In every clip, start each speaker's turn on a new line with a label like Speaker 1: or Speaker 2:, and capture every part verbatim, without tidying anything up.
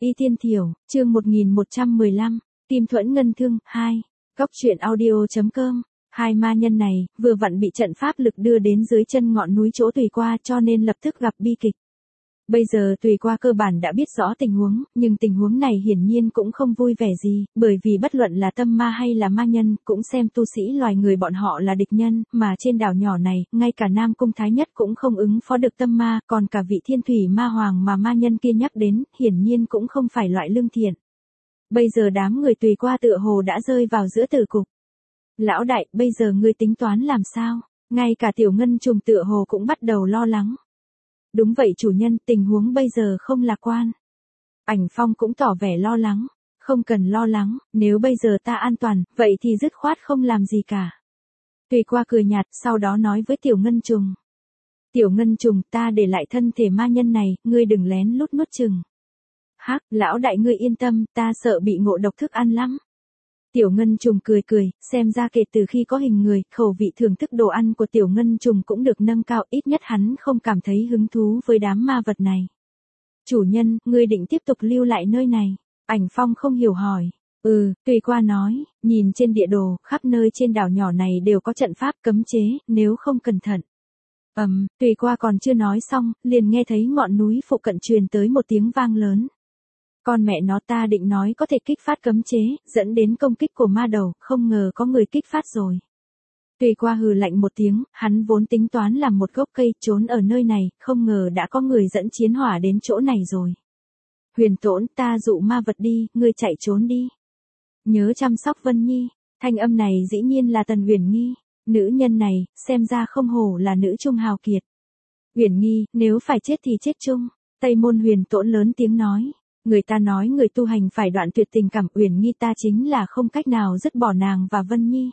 Speaker 1: Y Thiên Thiểu, chương một nghìn một trăm mười lăm, Kim Thuẫn Ngân Thương, hai, Góc truyện audio.com. Hai ma nhân này, vừa vặn bị trận pháp lực đưa đến dưới chân ngọn núi chỗ Tùy Qua cho nên lập tức gặp bi kịch. Bây giờ Tùy Qua cơ bản đã biết rõ tình huống, nhưng tình huống này hiển nhiên cũng không vui vẻ gì, bởi vì bất luận là tâm ma hay là ma nhân, cũng xem tu sĩ loài người bọn họ là địch nhân, mà trên đảo nhỏ này, ngay cả Nam Cung Thái Nhất cũng không ứng phó được tâm ma, còn cả vị Thiên Thủy Ma Hoàng mà ma nhân kia nhắc đến, hiển nhiên cũng không phải loại lương thiện. Bây giờ đám người Tùy Qua tựa hồ đã rơi vào giữa tử cục. Lão đại, bây giờ ngươi tính toán làm sao? Ngay cả Tiểu Ngân Trùng tựa hồ cũng bắt đầu lo lắng. Đúng vậy chủ nhân, tình huống bây giờ không lạc quan. Ảnh Phong cũng tỏ vẻ lo lắng. Không cần lo lắng, nếu bây giờ ta an toàn, vậy thì dứt khoát không làm gì cả. Tùy Qua cười nhạt, sau đó nói với Tiểu Ngân Trùng. Tiểu Ngân Trùng, ta để lại thân thể ma nhân này, ngươi đừng lén lút nuốt chừng. Hắc, lão đại ngươi yên tâm, ta sợ bị ngộ độc thức ăn lắm. Tiểu Ngân Trùng cười cười, xem ra kể từ khi có hình người, khẩu vị thưởng thức đồ ăn của Tiểu Ngân Trùng cũng được nâng cao, ít nhất hắn không cảm thấy hứng thú với đám ma vật này. Chủ nhân, ngươi định tiếp tục lưu lại nơi này? Ảnh Phong không hiểu hỏi. Ừ, Tùy Qua nói, nhìn trên địa đồ, khắp nơi trên đảo nhỏ này đều có trận pháp cấm chế, nếu không cẩn thận. Ầm, um, Tùy Qua còn chưa nói xong, liền nghe thấy ngọn núi phụ cận truyền tới một tiếng vang lớn. Con mẹ nó, ta định nói có thể kích phát cấm chế, dẫn đến công kích của ma đầu, không ngờ có người kích phát rồi. Tùy Qua hừ lạnh một tiếng, hắn vốn tính toán làm một gốc cây trốn ở nơi này, không ngờ đã có người dẫn chiến hỏa đến chỗ này rồi. Huyền Tổn, ta dụ ma vật đi, ngươi chạy trốn đi. Nhớ chăm sóc Vân Nhi. Thanh âm này dĩ nhiên là Tần Uyển Nghi. Nữ nhân này, xem ra không hổ là nữ trung hào kiệt. Uyển Nghi, nếu phải chết thì chết chung. Tây Môn Huyền Tổn lớn tiếng nói. Người ta nói người tu hành phải đoạn tuyệt tình cảm, Uyển Nghi ta chính là không cách nào dứt bỏ nàng và Vân Nhi.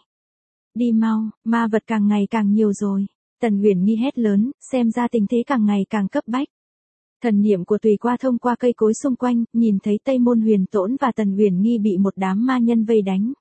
Speaker 1: Đi mau, ma vật càng ngày càng nhiều rồi. Tần Uyển Nghi hét lớn, xem ra tình thế càng ngày càng cấp bách. Thần niệm của Tùy Qua thông qua cây cối xung quanh, nhìn thấy Tây Môn Huyền Tổn và Tần Uyển Nghi bị một đám ma nhân vây đánh.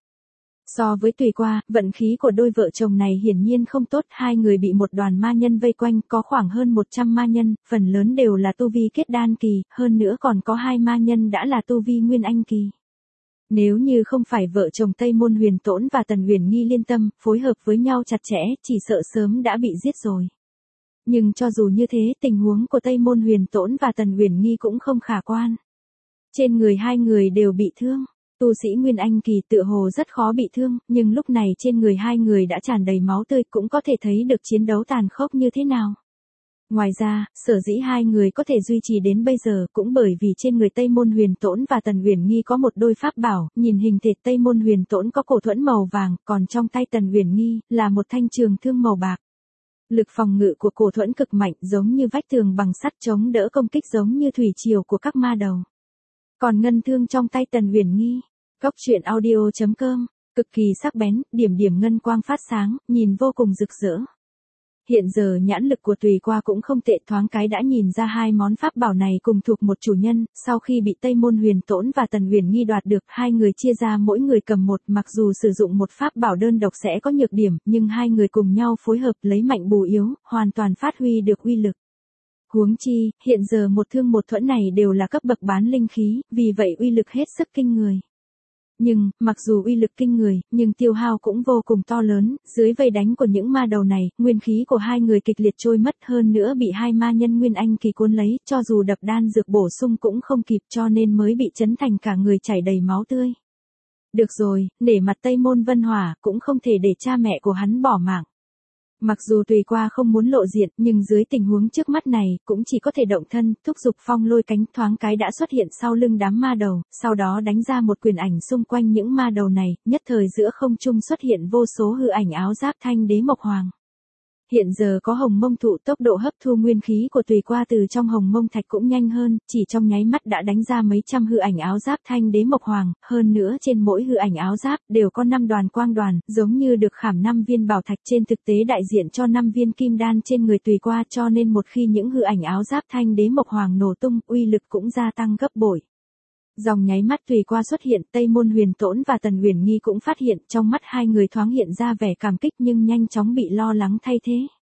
Speaker 1: So với Tùy Qua, vận khí của đôi vợ chồng này hiển nhiên không tốt, hai người bị một đoàn ma nhân vây quanh, có khoảng hơn một trăm ma nhân, phần lớn đều là tu vi kết đan kỳ, hơn nữa còn có hai ma nhân đã là tu vi nguyên anh kỳ. Nếu như không phải vợ chồng Tây Môn Huyền Tổn và Tần Uyển Nghi liên tâm, phối hợp với nhau chặt chẽ, chỉ sợ sớm đã bị giết rồi. Nhưng cho dù như thế, tình huống của Tây Môn Huyền Tổn và Tần Uyển Nghi cũng không khả quan. Trên người hai người đều bị thương. Tu sĩ Nguyên Anh kỳ tựa hồ rất khó bị thương, nhưng lúc này trên người hai người đã tràn đầy máu tươi, cũng có thể thấy được chiến đấu tàn khốc như thế nào. Ngoài ra, sở dĩ hai người có thể duy trì đến bây giờ cũng bởi vì trên người Tây Môn Huyền Tổn và Tần Uyển Nghi có một đôi pháp bảo, nhìn hình thể Tây Môn Huyền Tổn có cổ thuẫn màu vàng, còn trong tay Tần Uyển Nghi là một thanh trường thương màu bạc. Lực phòng ngự của cổ thuẫn cực mạnh, giống như vách tường bằng sắt chống đỡ công kích giống như thủy triều của các ma đầu. Còn ngân thương trong tay Tần Uyển Nghi, Góc truyện audio.com, cực kỳ sắc bén, điểm điểm ngân quang phát sáng, nhìn vô cùng rực rỡ. Hiện giờ nhãn lực của Tùy Qua cũng không tệ, thoáng cái đã nhìn ra hai món pháp bảo này cùng thuộc một chủ nhân, sau khi bị Tây Môn Huyền Tổn và Tần Uyển Nghi đoạt được, hai người chia ra mỗi người cầm một, mặc dù sử dụng một pháp bảo đơn độc sẽ có nhược điểm, nhưng hai người cùng nhau phối hợp lấy mạnh bù yếu, hoàn toàn phát huy được uy lực. Huống chi, hiện giờ một thương một thuẫn này đều là cấp bậc bán linh khí, vì vậy uy lực hết sức kinh người. Nhưng, mặc dù uy lực kinh người, nhưng tiêu hao cũng vô cùng to lớn, dưới vây đánh của những ma đầu này, nguyên khí của hai người kịch liệt trôi mất, hơn nữa bị hai ma nhân Nguyên Anh kỳ cuốn lấy, cho dù đập đan dược bổ sung cũng không kịp, cho nên mới bị chấn thành cả người chảy đầy máu tươi. Được rồi, nể mặt Tây Môn Vân Hỏa, cũng không thể để cha mẹ của hắn bỏ mạng. Mặc dù Tùy Qua không muốn lộ diện, nhưng dưới tình huống trước mắt này, cũng chỉ có thể động thân, thúc giục phong lôi cánh, thoáng cái đã xuất hiện sau lưng đám ma đầu, sau đó đánh ra một quyền ảnh xung quanh những ma đầu này, nhất thời giữa không trung xuất hiện vô số hư ảnh áo giáp Thanh Đế Mộc Hoàng. Hiện giờ có Hồng Mông Thụ, tốc độ hấp thu nguyên khí của Tùy Qua từ trong Hồng Mông Thạch cũng nhanh hơn, chỉ trong nháy mắt đã đánh ra mấy trăm hư ảnh áo giáp Thanh Đế Mộc Hoàng, hơn nữa trên mỗi hư ảnh áo giáp đều có năm đoàn quang đoàn, giống như được khảm năm viên bảo thạch, trên thực tế đại diện cho năm viên kim đan trên người Tùy Qua, cho nên một khi những hư ảnh áo giáp Thanh Đế Mộc Hoàng nổ tung, uy lực cũng gia tăng gấp bội. Dòng nháy mắt Tùy Qua xuất hiện, Tây Môn Huyền Tổn và Tần Uyển Nghi cũng phát hiện, trong mắt hai người thoáng hiện ra vẻ cảm kích nhưng nhanh chóng bị lo lắng thay thế.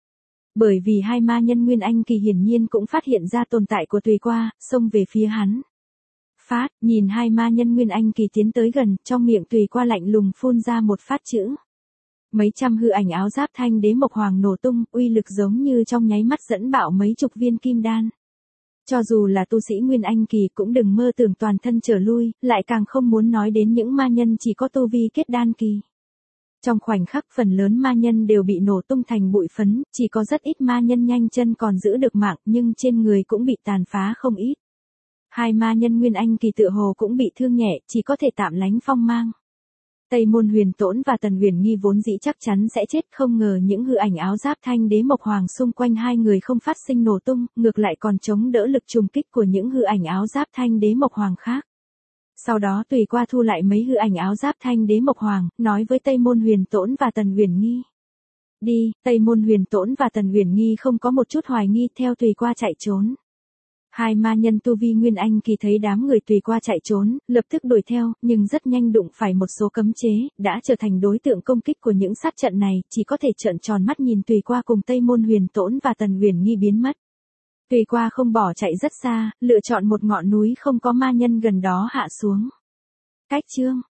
Speaker 1: Bởi vì hai ma nhân Nguyên Anh kỳ hiển nhiên cũng phát hiện ra tồn tại của Tùy Qua, xông về phía hắn. phát, nhìn hai ma nhân Nguyên Anh kỳ tiến tới gần, trong miệng Tùy Qua lạnh lùng phun ra một phát chữ. Mấy trăm hư ảnh áo giáp thanh đế mộc hoàng nổ tung, uy lực giống như trong nháy mắt dẫn bạo mấy chục viên kim đan. Cho dù là tu sĩ Nguyên Anh kỳ cũng đừng mơ tưởng toàn thân trở lui, lại càng không muốn nói đến những ma nhân chỉ có tu vi kết đan kỳ. Trong khoảnh khắc phần lớn ma nhân đều bị nổ tung thành bụi phấn, chỉ có rất ít ma nhân nhanh chân còn giữ được mạng nhưng trên người cũng bị tàn phá không ít. Hai ma nhân Nguyên Anh kỳ tựa hồ cũng bị thương nhẹ, chỉ có thể tạm lánh phong mang. Tây Môn Huyền Tỗn và Tần Huyền Nghi vốn dĩ chắc chắn sẽ chết, không ngờ những hư ảnh áo giáp thanh đế mộc hoàng xung quanh hai người không phát sinh nổ tung, ngược lại còn chống đỡ lực trùng kích của những hư ảnh áo giáp thanh đế mộc hoàng khác. Sau đó Tùy Qua thu lại mấy hư ảnh áo giáp thanh đế mộc hoàng, nói với Tây Môn Huyền Tỗn và Tần Huyền Nghi. Đi, Tây Môn Huyền Tỗn và Tần Huyền Nghi không có một chút hoài nghi theo Tùy Qua chạy trốn. Hai ma nhân tu vi Nguyên Anh kỳ thấy đám người Tùy Qua chạy trốn, lập tức đuổi theo, nhưng rất nhanh đụng phải một số cấm chế, đã trở thành đối tượng công kích của những sát trận này, chỉ có thể trợn tròn mắt nhìn Tùy Qua cùng Tây Môn Huyền Tỗn và Tần Huyền Nghi biến mất. Tùy Qua không bỏ chạy rất xa, lựa chọn một ngọn núi không có ma nhân gần đó hạ xuống. Cách chương